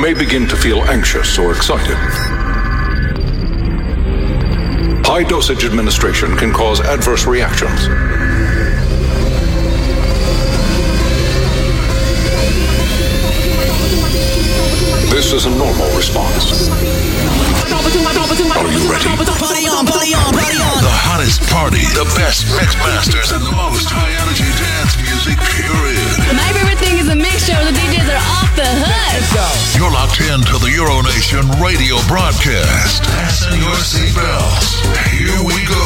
may begin to feel anxious or excited. High dosage administration can cause adverse reactions. This is a normal response. Are you ready? Party on, party on, party on. The hottest party, the best mix masters, and the most high-energy dance music, period. My favorite thing is a mixture where the DJs are off the hook. You're locked in to the Euronation radio broadcast. Fasten your seatbelts. Here we go.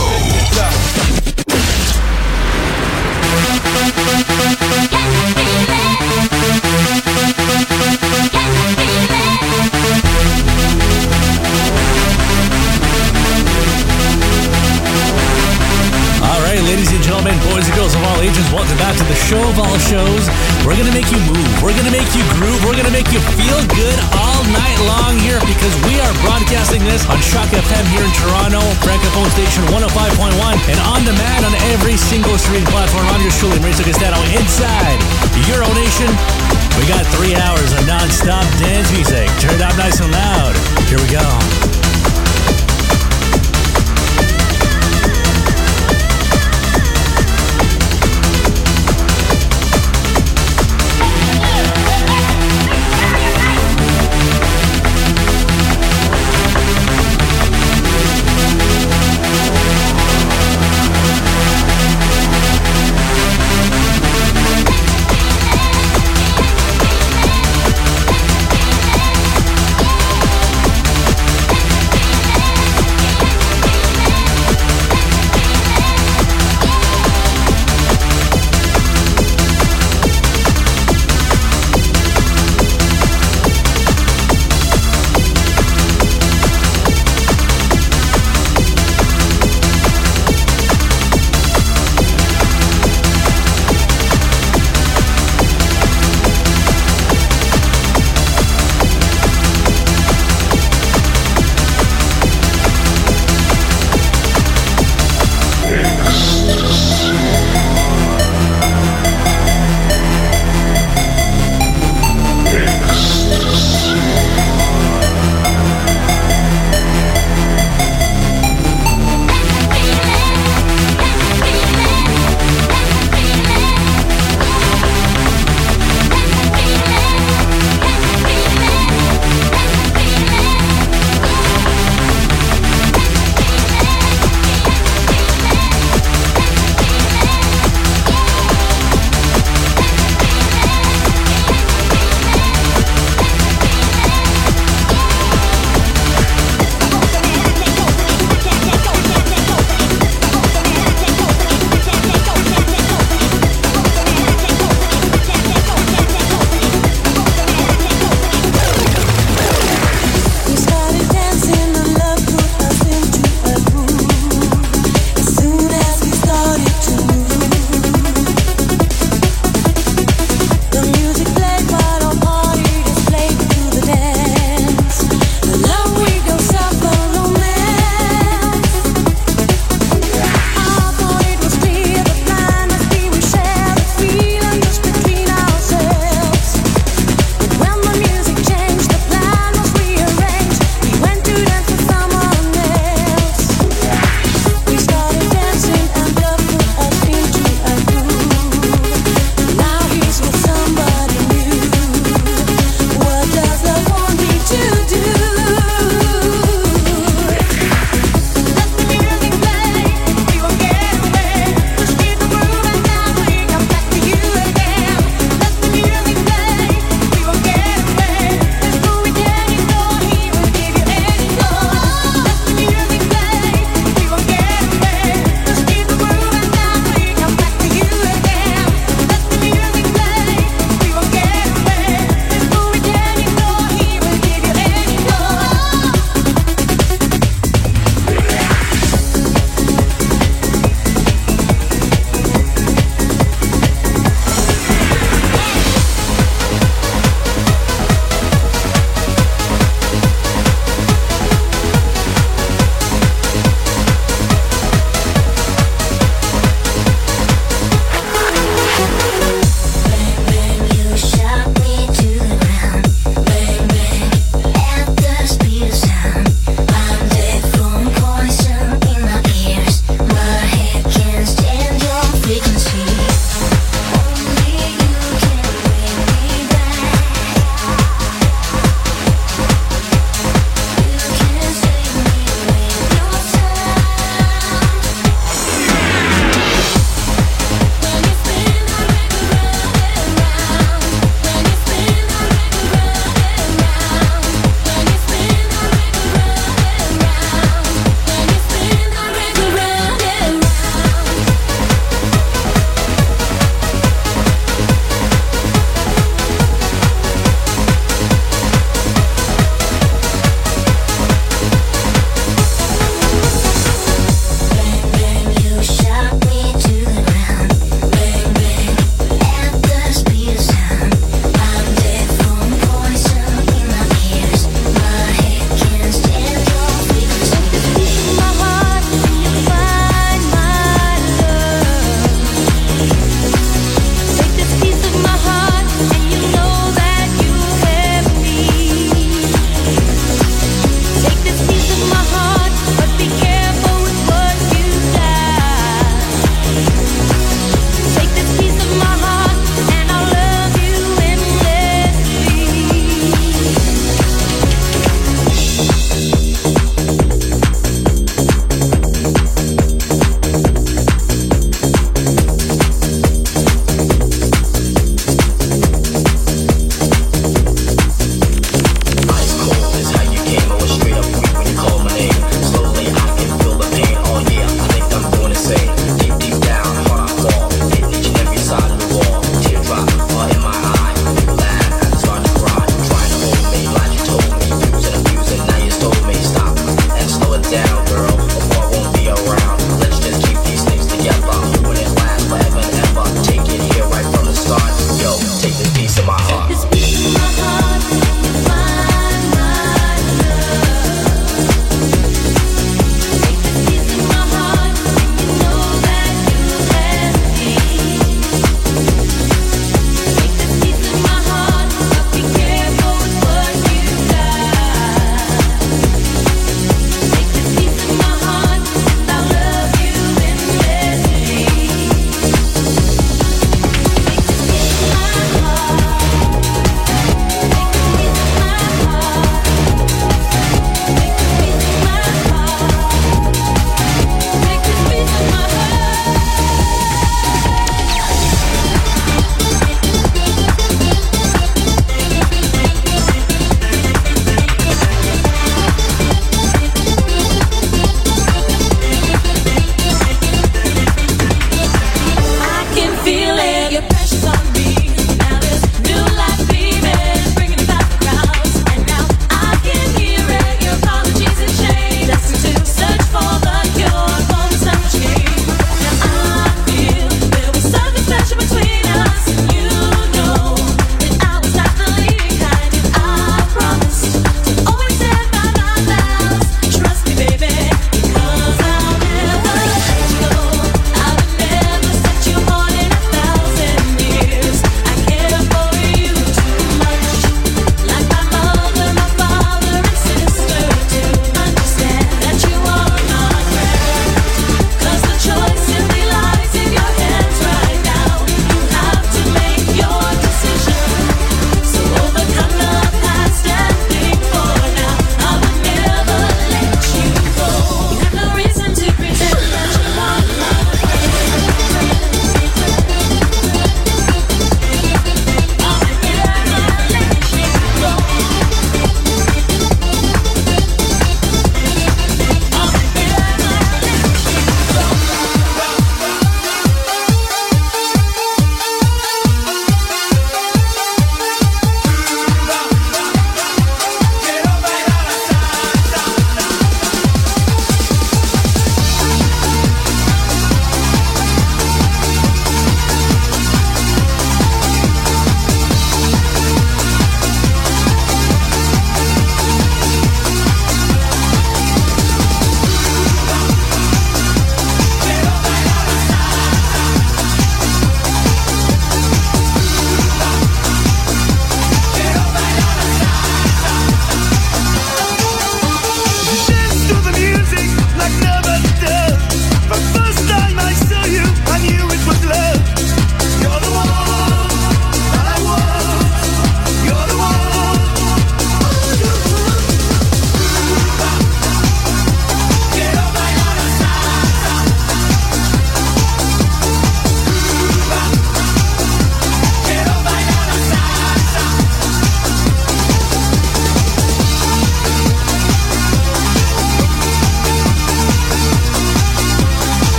Alright, ladies and gentlemen, boys and girls of all ages, welcome back to the show of all shows. We're gonna make you move, we're gonna make you groove, we're gonna make you feel good all night long here because we are broadcasting this on Shock FM here in Toronto, Francophone Station 105.1, and on demand on every single streaming platform. I'm your Shuli Mauricio Castano inside Euronation. We got 3 hours of non-stop dance music. Turn it up nice and loud. Here we go.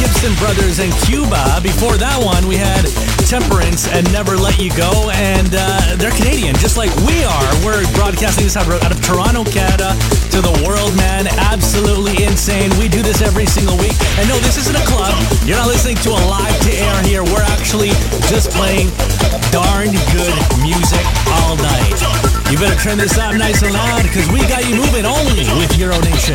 Gibson Brothers and Cuba. Before that one, we had Temperance and Never Let You Go. And they're Canadian, just like we are. We're broadcasting this out of Toronto, Canada, to the world, man. Absolutely insane. We do this every single week. And no, this isn't a club. You're not listening to a live to air here. We're actually just playing darn good music all night. You better turn this up nice and loud, because we got you moving only with Euro Nation.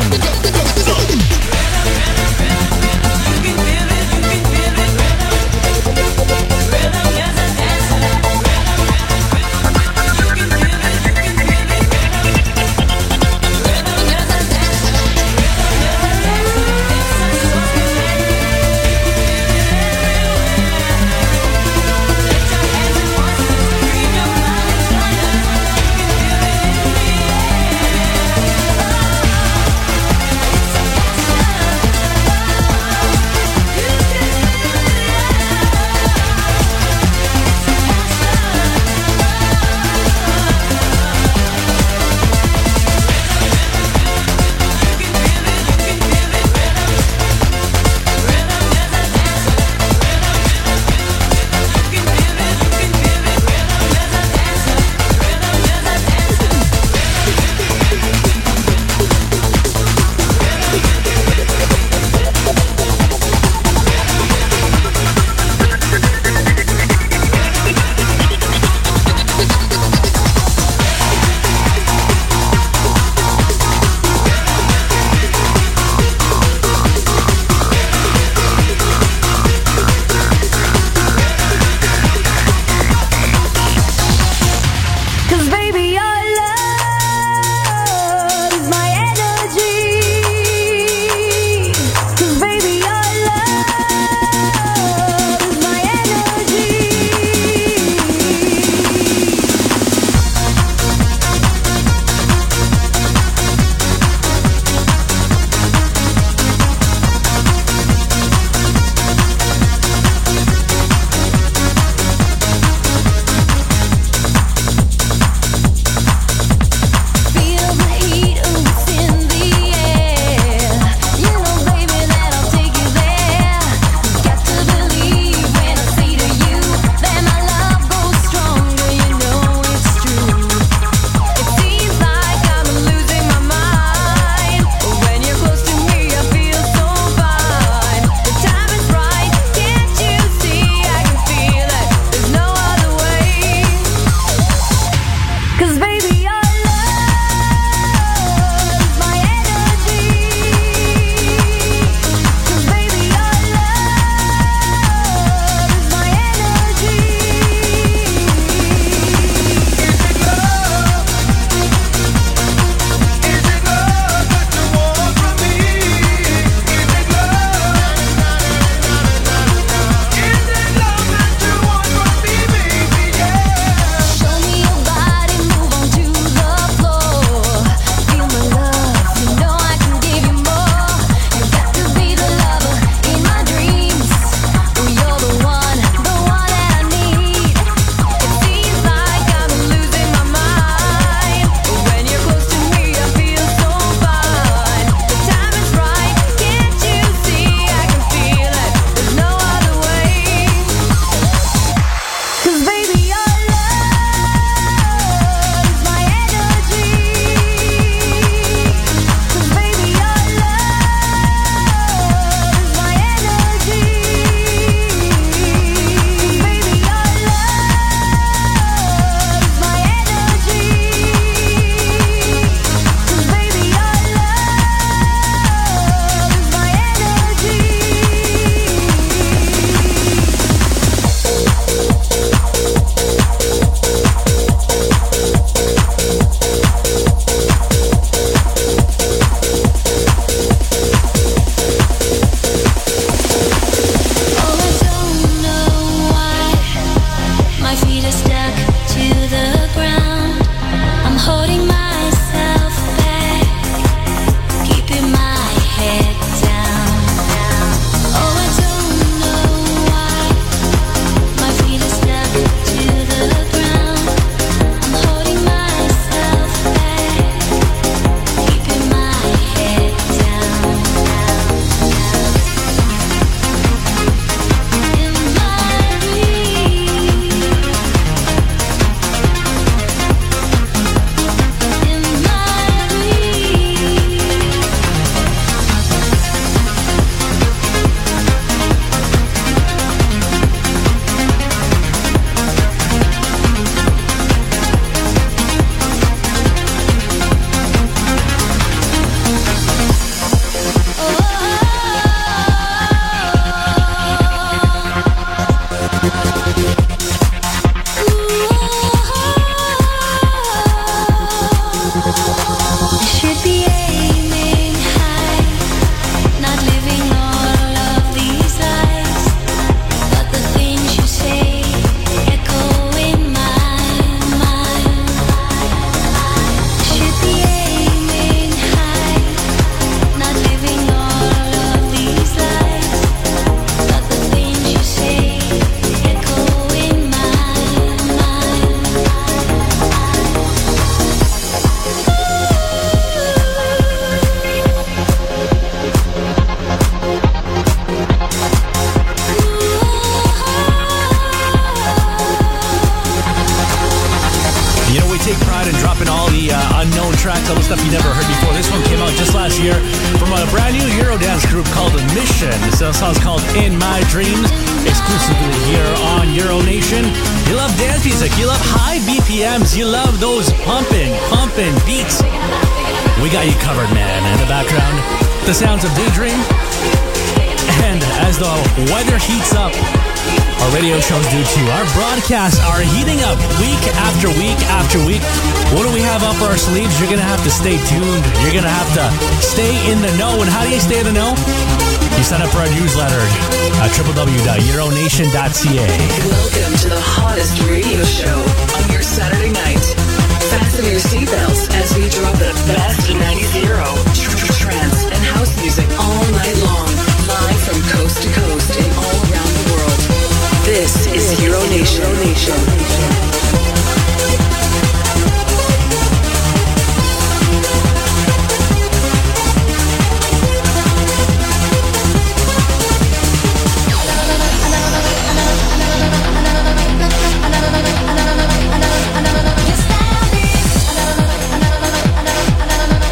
couple stuff you never heard before. This one came out just last year from a brand new Eurodance group called Mission. This song's called In My Dreams, exclusively here on Euro Nation. You love dance music, you love high BPMs, you love those pumping beats. We got you covered, man. In the background, the sounds of Daydream. And as the weather heats up, our radio shows do too. Our broadcasts are heating up week after week after week. What do we have up our sleeves? You're going to have to stay tuned. You're going to have to stay in the know. And how do you stay in the know? You sign up for our newsletter at www.euronation.ca. Welcome to the hottest radio show on your Saturday night. Fasten your seatbelts as we drop the best 90s Euro, trance, and house music all night long. Live from coast to coast and all around the world. This is Euro Nation.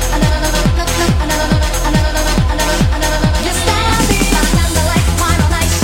Like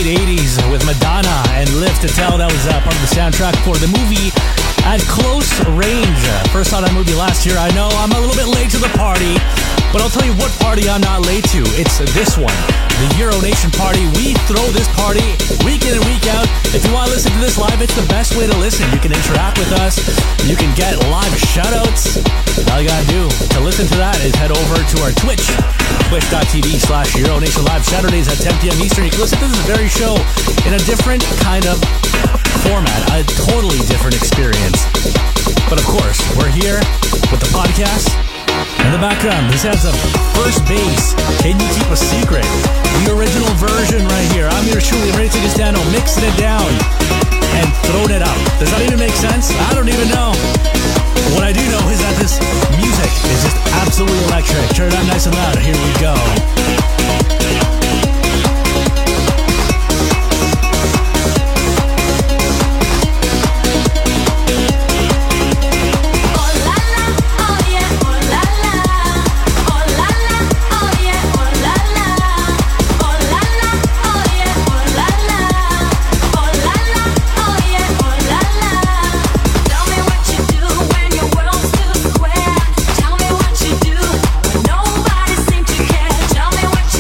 late 80s with Madonna and Live to Tell. That was part of the soundtrack for the movie At Close Range. First saw that movie last year. I know I'm a little bit late to the party, but I'll tell you what party I'm not late to. It's this one, the Euro Nation party. We throw this party week in and week out. If you want to listen to this live, it's the best way to listen. You can interact with us. You can get live shoutouts. All you gotta do to listen to that is head over to our Twitch, twitch.tv/Euro Nation Live, Saturdays at 10 p.m. Eastern. You can listen to this very show in a different kind of format, a totally different experience. But of course, we're here with the podcast. In the background, this has a First Base, Can You Keep a Secret? The original version right here. I'm yours truly, Ray Tigistano, mixing it down and throwing it up. Does that even make sense? I don't even know. What I do know is that this music is just absolutely electric. Turn it up nice and loud. Here we go. Tell me what you do when nobody seems to care. Tell me what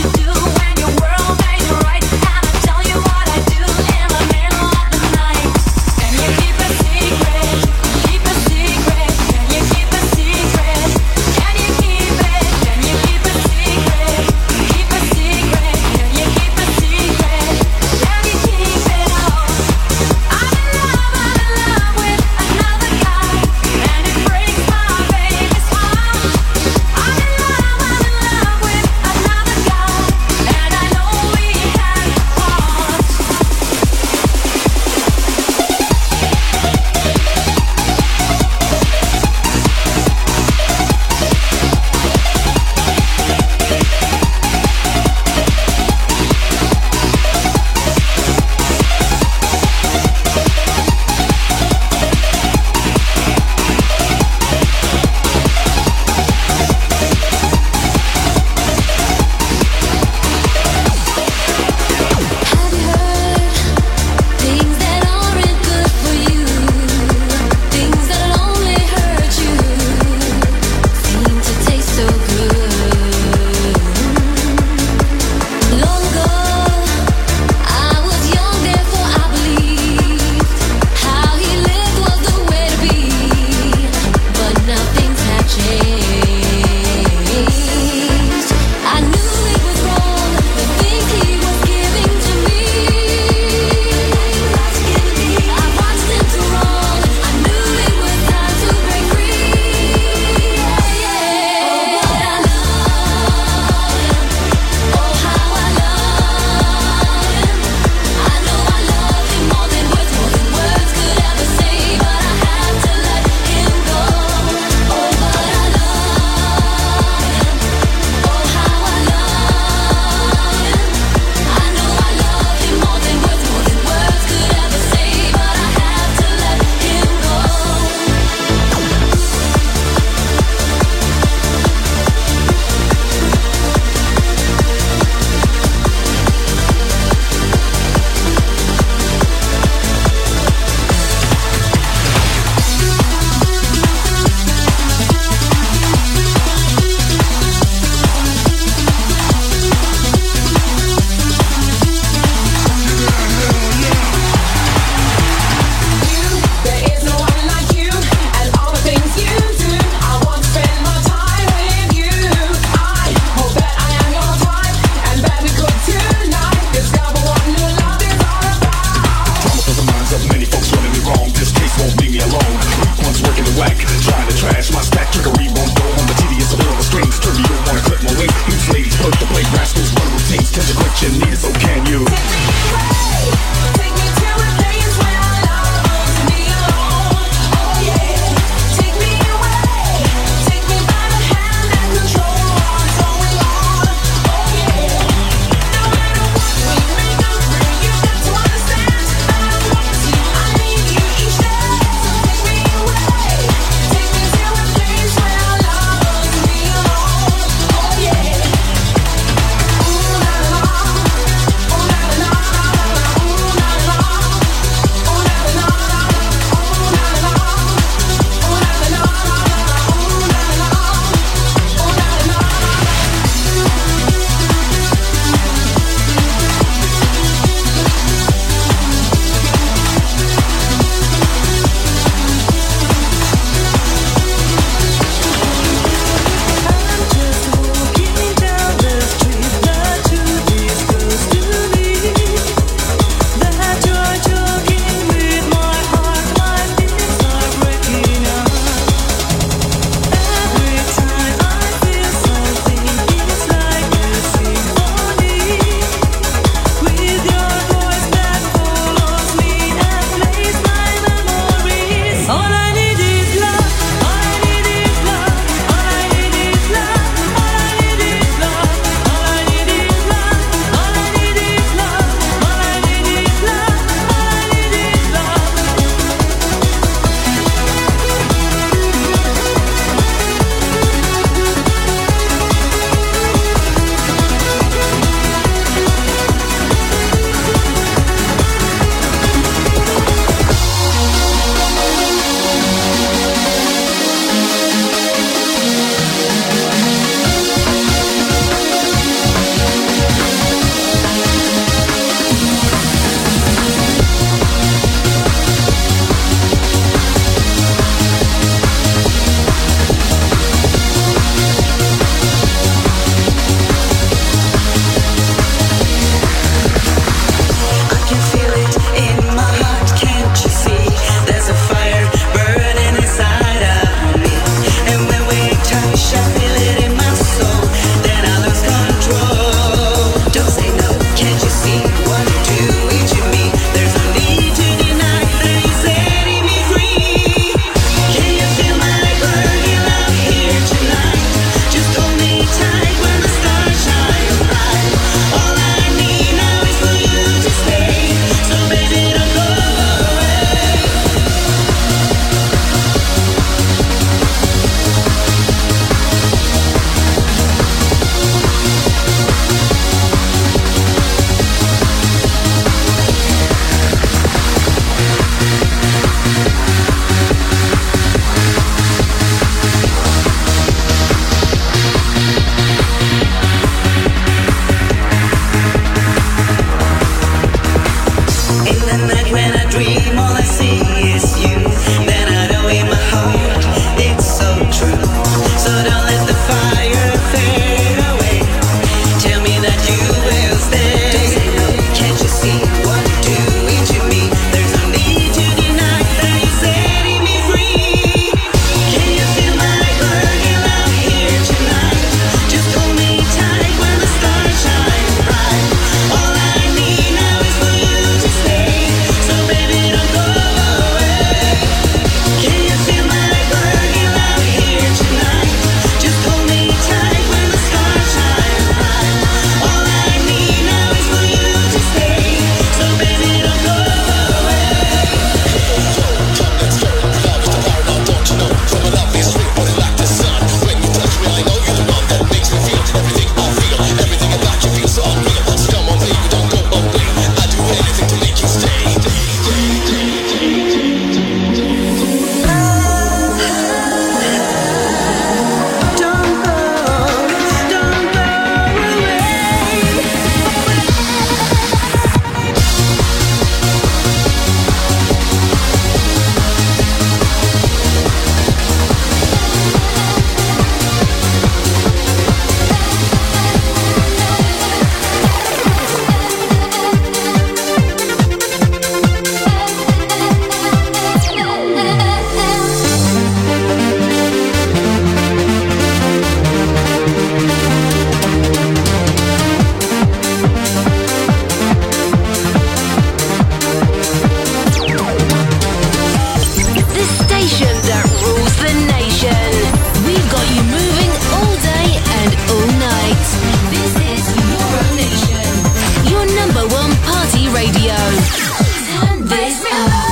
Radio. Turn this up.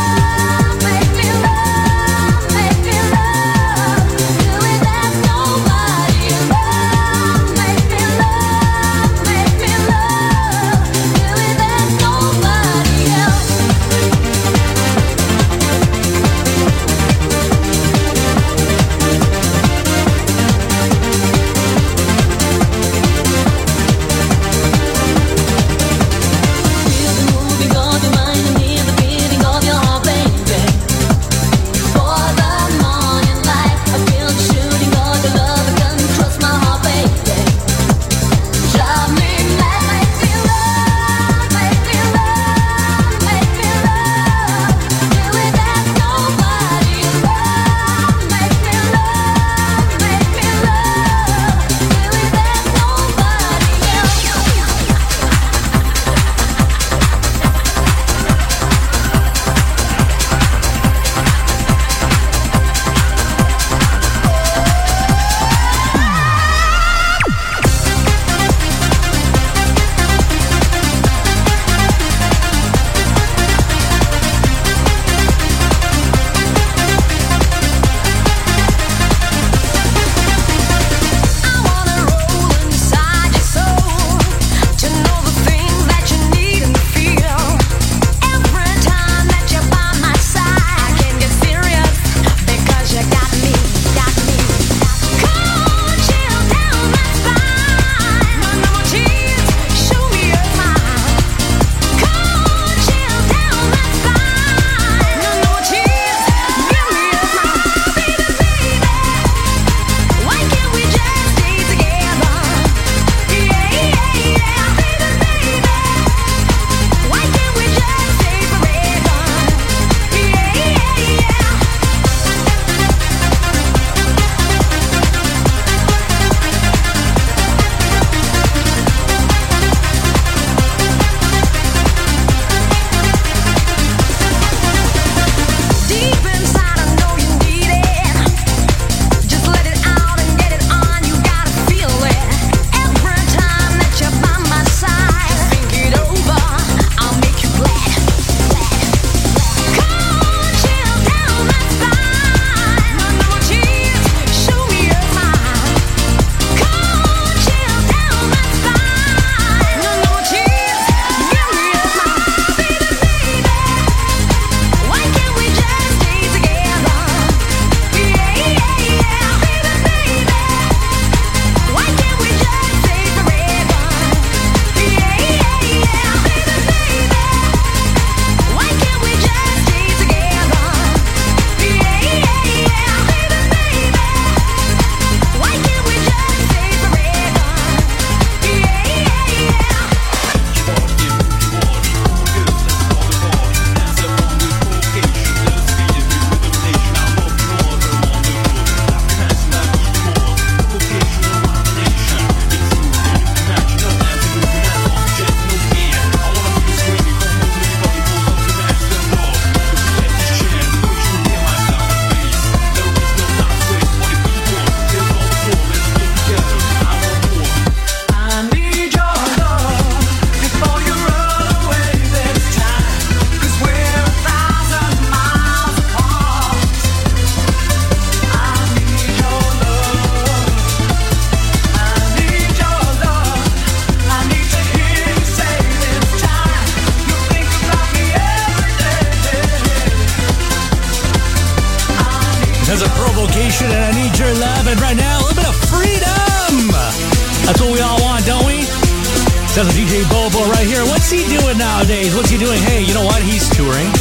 That's DJ Bobo right here. What's he doing nowadays? What's he doing? Hey, you know what? He's touring.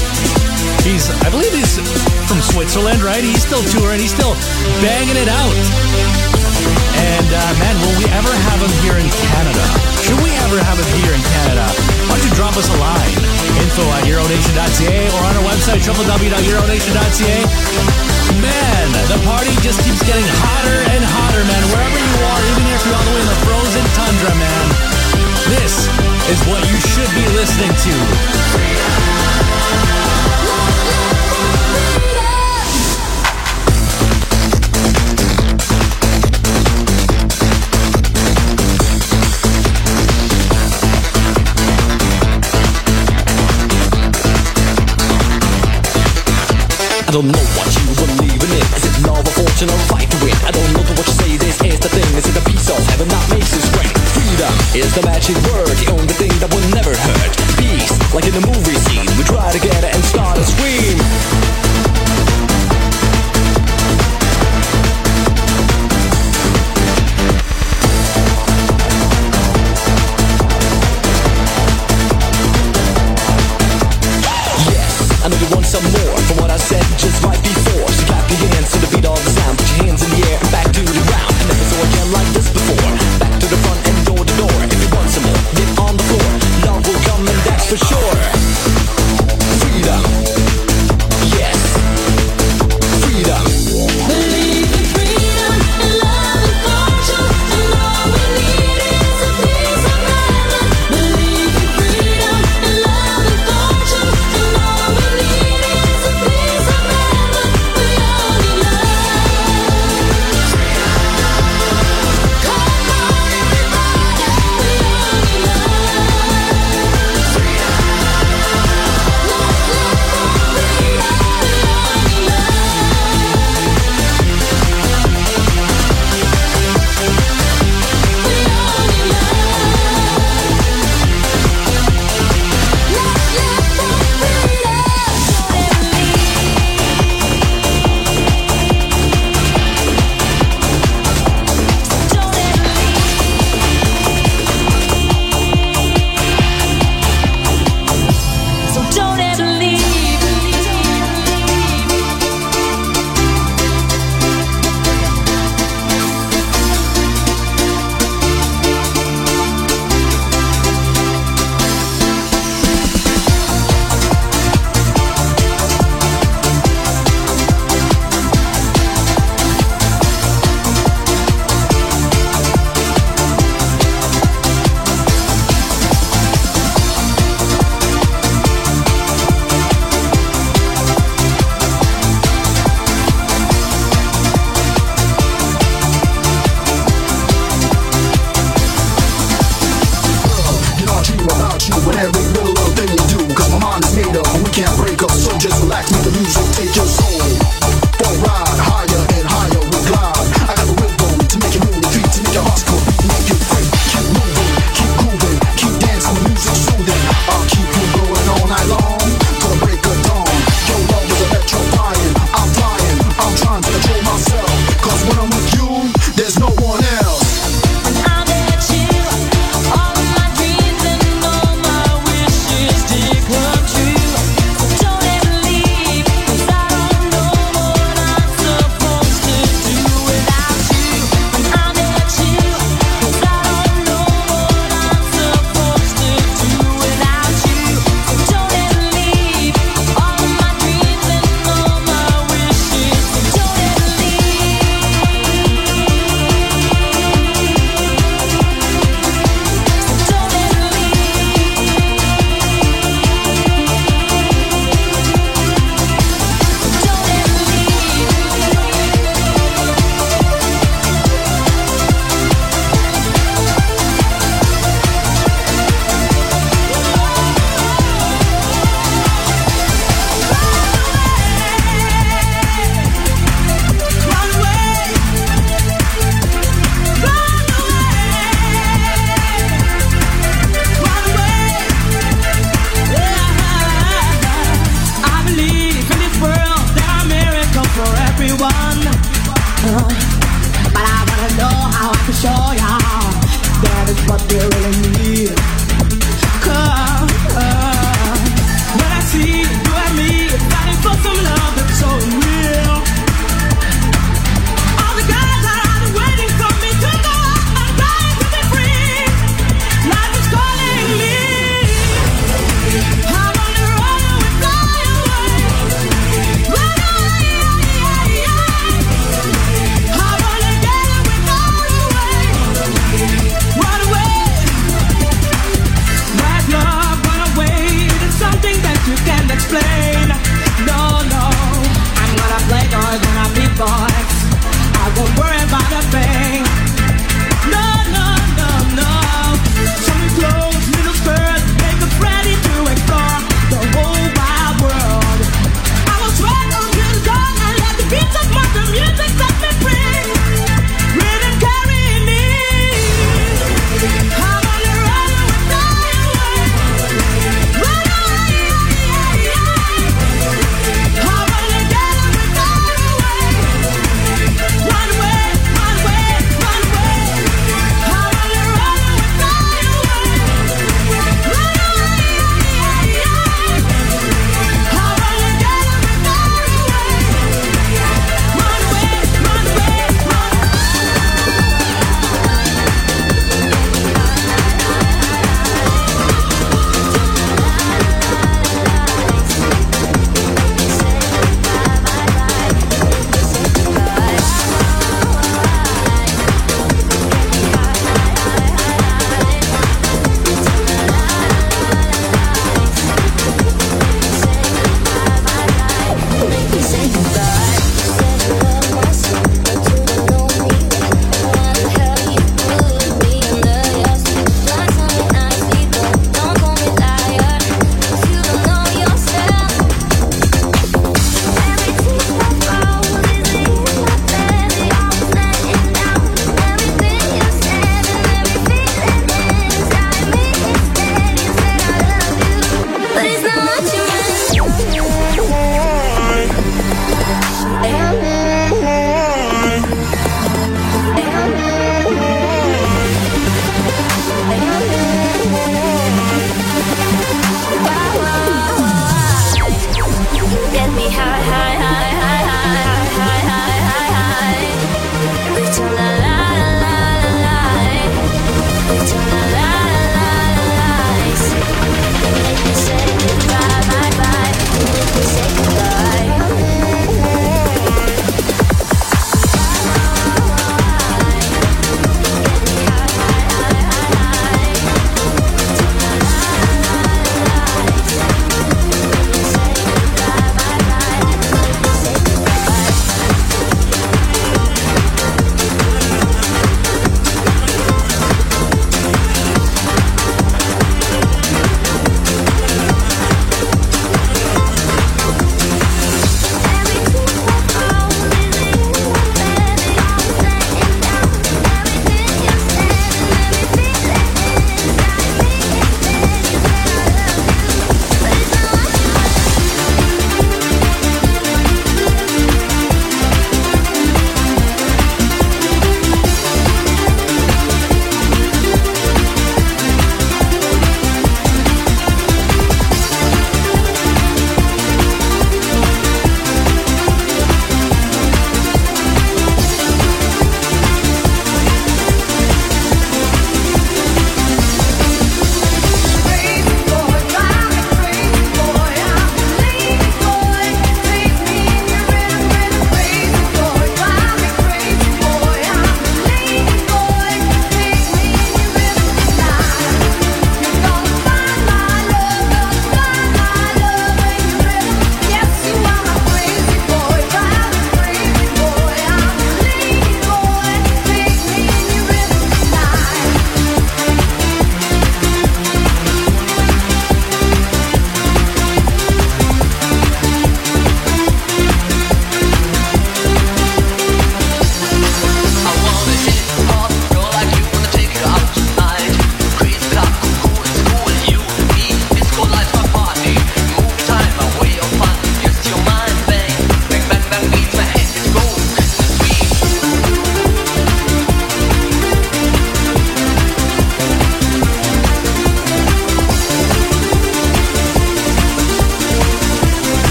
I believe he's from Switzerland, right? He's still touring. He's still banging it out. And, man, will we ever have him here in Canada? Should we ever have him here in Canada? Why don't you drop us a line? info@euronation.ca or on our website, www.euronation.ca. Man, the party just keeps getting hotter and hotter, man. Wherever you are, even if you're all the way in the frozen tundra, man, this is what you should be listening to. I don't know what you believe in. Is it love or fortune or fight to win? I don't know what you say, this is the thing. Is it a piece of heaven that makes us great? Freedom is the magic word, the only thing that will never hurt. Peace, like in a movie scene, we try to get it and start a scream. I know you want some more from what I said just right before. So clap your hands to the beat of the sound. Put your hands in the air and back to the ground. I never saw a jam like this before. Back to the front and door to door. If you want some more, get on the floor. Love will come and that's for sure. Freedom. Yes. Freedom. Believe in freedom and love and fortune, and all we need is a piece of heaven. Believe in freedom and love and fortune, and all we need is a piece of heaven. We all need love. Come on, everybody, we all need love. Let's live for freedom. We all need love. Don't ever leave. You know I dream about you in every little thing you do. Cause my mind is made up and we can't break up. So just relax, make the music take your soul for a ride. Higher and higher we glide. I got the rhythm to make you move your feet, to make your heart go beat, make you free. Keep moving, keep grooving, keep dancing, the music soothing. I'll keep you going all night long till the break of dawn. Your love is electrifying. I'm flying, I'm trying to control myself. Cause when I'm with you, there's no one else. I met you, all of my dreams and all my wishes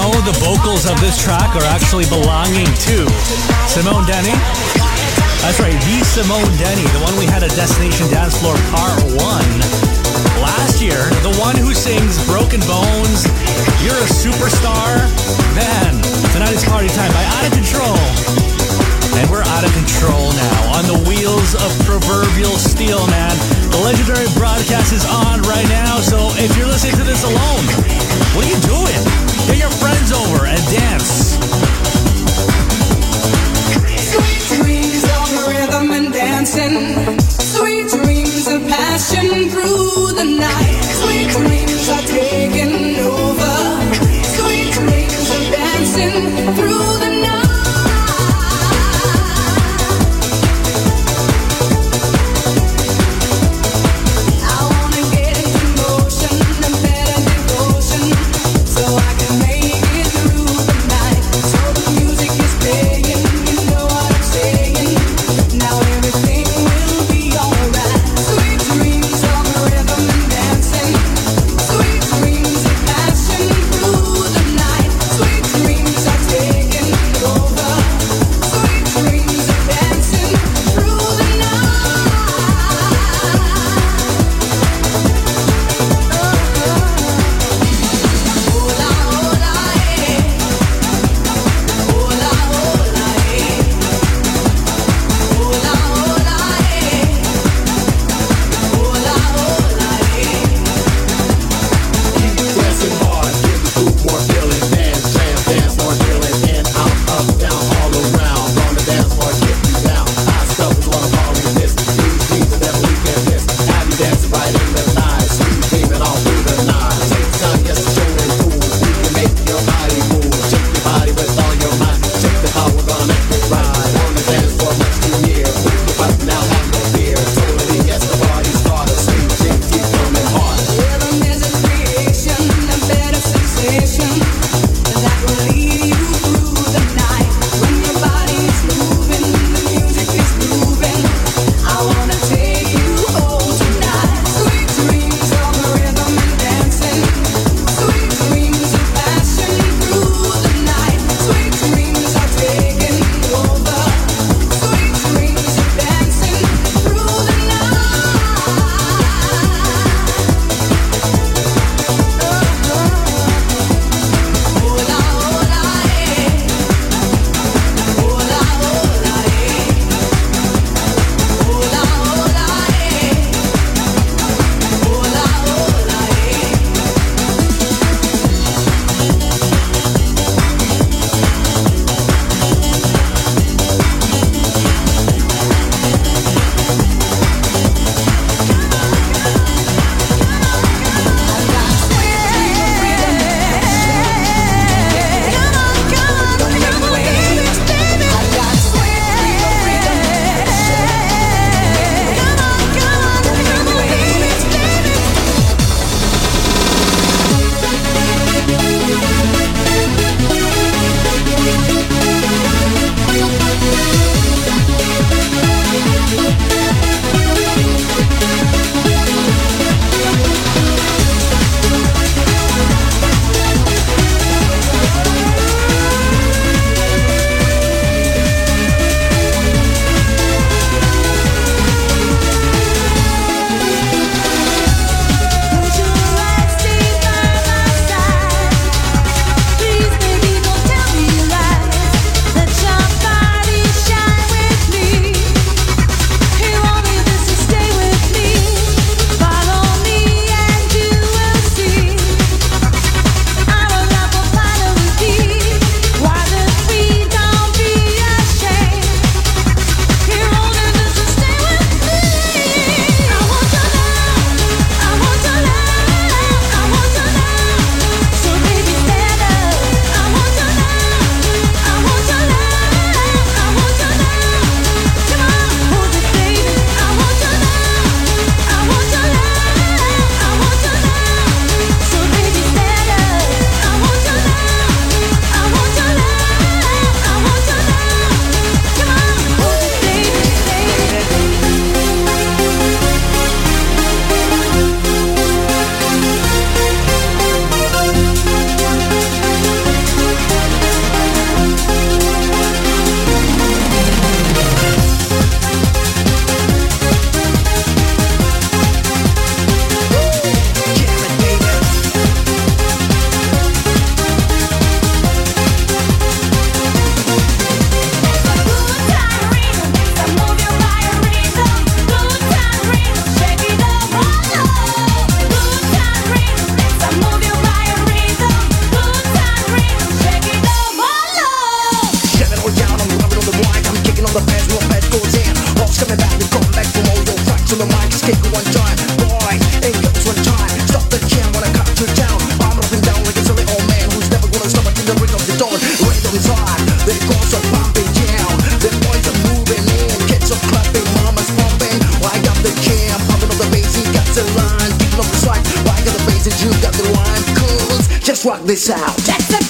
know the vocals of this track are actually belonging to Simone Denny? That's right, the Simone Denny, the one we had at Destination Dance Floor Part 1 last year, the one who sings Broken Bones, You're a Superstar. Man, tonight is party time by Out of Control. And we're out of control now on the wheels of proverbial steel, man. The legendary broadcast is on right now, so if you're listening to this alone, what are you doing? Get your friends over and dance. Sweet dreams of rhythm and dancing. Sweet dreams of passion through the night. Sweet dreams are taking over. Sweet dreams of dancing through the night. I wanna get into motion and better devotion so I can make the break of the dawn. Rhythm is hot, the chords are pumping down. The boys are moving in, kids are clapping, mama's pumping. I got the jam, pumping up the bass, he got the line, kicking up the strike. I got the bass and you got the rhyme. Cool, just rock this out. That's the